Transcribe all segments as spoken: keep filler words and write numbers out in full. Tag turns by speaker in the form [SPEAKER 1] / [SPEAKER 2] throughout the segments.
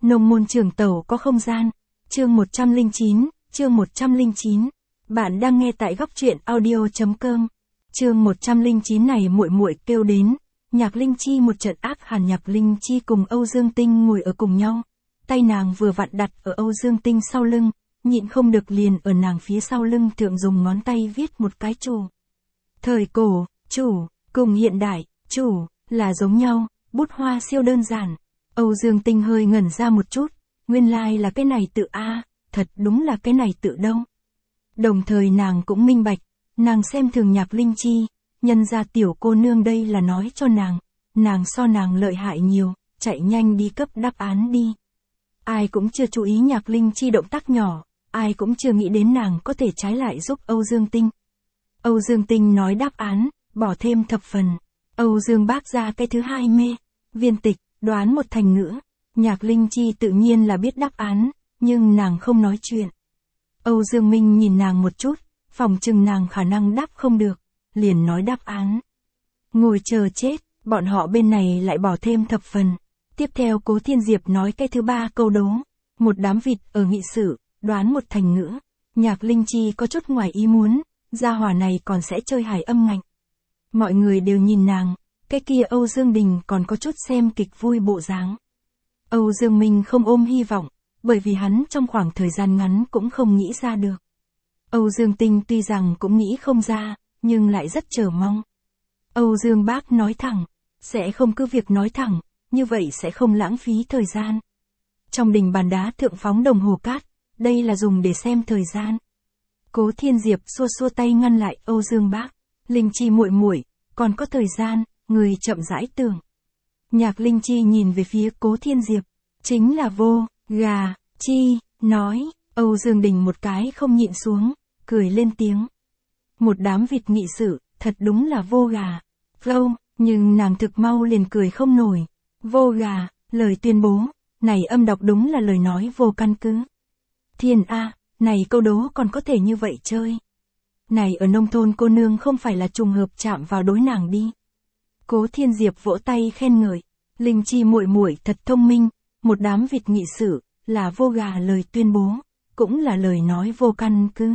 [SPEAKER 1] Nông môn trường tẩu có không gian. Chương một trăm lẻ chín, chương một trăm lẻ chín. Bạn đang nghe tại góc truyện audio chấm com. Chương một trăm lẻ chín này muội muội kêu đến, Nhạc Linh Chi một trận ác hàn. Nhạc Linh Chi cùng Âu Dương Tinh ngồi ở cùng nhau, tay nàng vừa vặn đặt ở Âu Dương Tinh sau lưng, nhịn không được liền ở nàng phía sau lưng thượng dùng ngón tay viết một cái chủ. Thời cổ, chủ, cùng hiện đại, chủ, là giống nhau, bút hoa siêu đơn giản. Âu Dương Tinh hơi ngẩn ra một chút, nguyên lai like là cái này tự a, thật đúng là cái này tự đâu. Đồng thời nàng cũng minh bạch, nàng xem thường Nhạc Linh Chi, nhân ra tiểu cô nương đây là nói cho nàng, nàng so nàng lợi hại nhiều, chạy nhanh đi cấp đáp án đi. Ai cũng chưa chú ý Nhạc Linh Chi động tác nhỏ, ai cũng chưa nghĩ đến nàng có thể trái lại giúp Âu Dương Tinh. Âu Dương Tinh nói đáp án, bỏ thêm thập phần. Âu Dương bác ra cái thứ hai mê, viên tịch, đoán một thành ngữ. Nhạc Linh Chi tự nhiên là biết đáp án, nhưng nàng không nói chuyện. Âu Dương Minh nhìn nàng một chút, phòng chừng nàng khả năng đáp không được, liền nói đáp án. Ngồi chờ chết, bọn họ bên này lại bỏ thêm thập phần. Tiếp theo Cố Thiên Diệp nói cái thứ ba câu đố. Một đám vịt ở nghị sự, đoán một thành ngữ. Nhạc Linh Chi có chút ngoài ý muốn, gia hỏa này còn sẽ chơi hài âm ngạnh. Mọi người đều nhìn nàng, cái kia Âu Dương Đình còn có chút xem kịch vui bộ dáng. Âu Dương Minh không ôm hy vọng, bởi vì hắn trong khoảng thời gian ngắn cũng không nghĩ ra được. Âu Dương Tinh tuy rằng cũng nghĩ không ra, nhưng lại rất chờ mong. Âu Dương bác nói thẳng, sẽ không cứ việc nói thẳng, như vậy sẽ không lãng phí thời gian. Trong đình bàn đá thượng phóng đồng hồ cát, đây là dùng để xem thời gian. Cố Thiên Diệp xua xua tay ngăn lại Âu Dương bác, Linh Chi muội muội, còn có thời gian, người chậm rãi tưởng. Nhạc Linh Chi nhìn về phía Cố Thiên Diệp, chính là vô, gà, chi, nói. Âu Dương Đình một cái không nhịn xuống, cười lên tiếng. Một đám vịt nghị sự, thật đúng là vô gà, vô, nhưng nàng thực mau liền cười không nổi. Vô gà, lời tuyên bố, này âm đọc đúng là lời nói vô căn cứ. Thiên A, này câu đố còn có thể như vậy chơi. Này ở nông thôn cô nương không phải là trùng hợp chạm vào đối nàng đi. Cố Thiên Diệp vỗ tay khen ngợi, Linh Chi muội muội thật thông minh, một đám vịt nghị sự, là vô gà lời tuyên bố, cũng là lời nói vô căn cứ.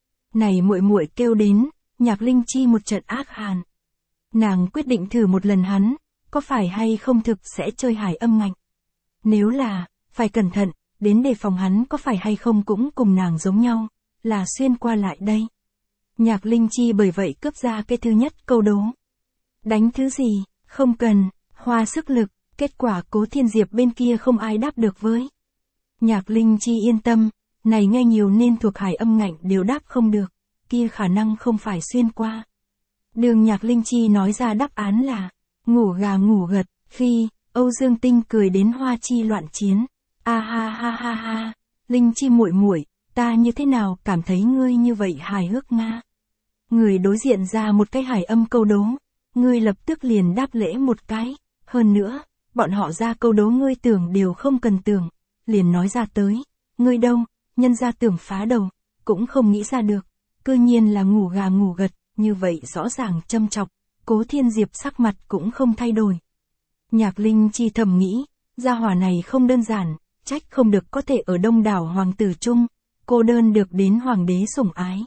[SPEAKER 1] Này muội muội kêu đến, Nhạc Linh Chi một trận ác hàn. Nàng quyết định thử một lần hắn, có phải hay không thực sẽ chơi hài âm ngạnh. Nếu là, phải cẩn thận, đến đề phòng hắn có phải hay không cũng cùng nàng giống nhau, là xuyên qua lại đây. Nhạc Linh Chi bởi vậy cướp ra cái thứ nhất câu đố. Đánh thứ gì, không cần, hoa sức lực, kết quả Cố Thiên Diệp bên kia không ai đáp được với. Nhạc Linh Chi yên tâm, này nghe nhiều nên thuộc hài âm ngạnh đều đáp không được, kia khả năng không phải xuyên qua. Đường Nhạc Linh Chi nói ra đáp án là, ngủ gà ngủ gật, khi, Âu Dương Tinh cười đến hoa chi loạn chiến. A ha ha ha ha, Linh Chi muội muội, ta như thế nào cảm thấy ngươi như vậy hài hước nga. Người đối diện ra một cái hài âm câu đố, ngươi lập tức liền đáp lễ một cái, hơn nữa, bọn họ ra câu đố ngươi tưởng đều không cần tưởng, liền nói ra tới, ngươi đâu, nhân ra tưởng phá đầu, cũng không nghĩ ra được, cư nhiên là ngủ gà ngủ gật, như vậy rõ ràng châm chọc, Cố Thiên Diệp sắc mặt cũng không thay đổi. Nhạc Linh Chi thầm nghĩ, gia hỏa này không đơn giản, trách không được có thể ở đông đảo hoàng tử chung, cô đơn được đến hoàng đế sủng ái.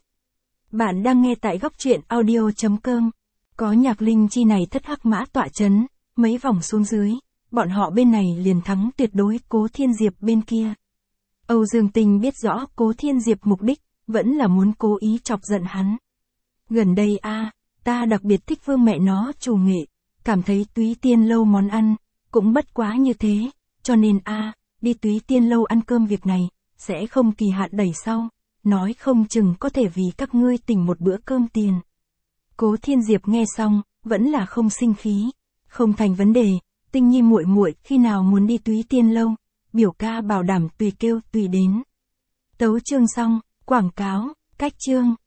[SPEAKER 1] Bạn đang nghe tại góc truyện audio chấm com. Có Nhạc Linh Chi này thất hắc mã tọa chấn, mấy vòng xuống dưới, bọn họ bên này liền thắng tuyệt đối Cố Thiên Diệp bên kia. Âu Dương Tinh biết rõ Cố Thiên Diệp mục đích, vẫn là muốn cố ý chọc giận hắn. Gần đây a, ta đặc biệt thích Vương mẹ nó chủ nghệ, cảm thấy Túy Tiên lâu món ăn, cũng bất quá như thế, cho nên a, đi Túy Tiên lâu ăn cơm việc này, sẽ không kỳ hạn đẩy sau, nói không chừng có thể vì các ngươi tỉnh một bữa cơm tiền. Cố Thiên Diệp nghe xong, vẫn là không sinh khí, không thành vấn đề, Tinh Nhi muội muội khi nào muốn đi Túy Tiên lâu, biểu ca bảo đảm tùy kêu tùy đến. Tấu chương xong, quảng cáo, cách chương.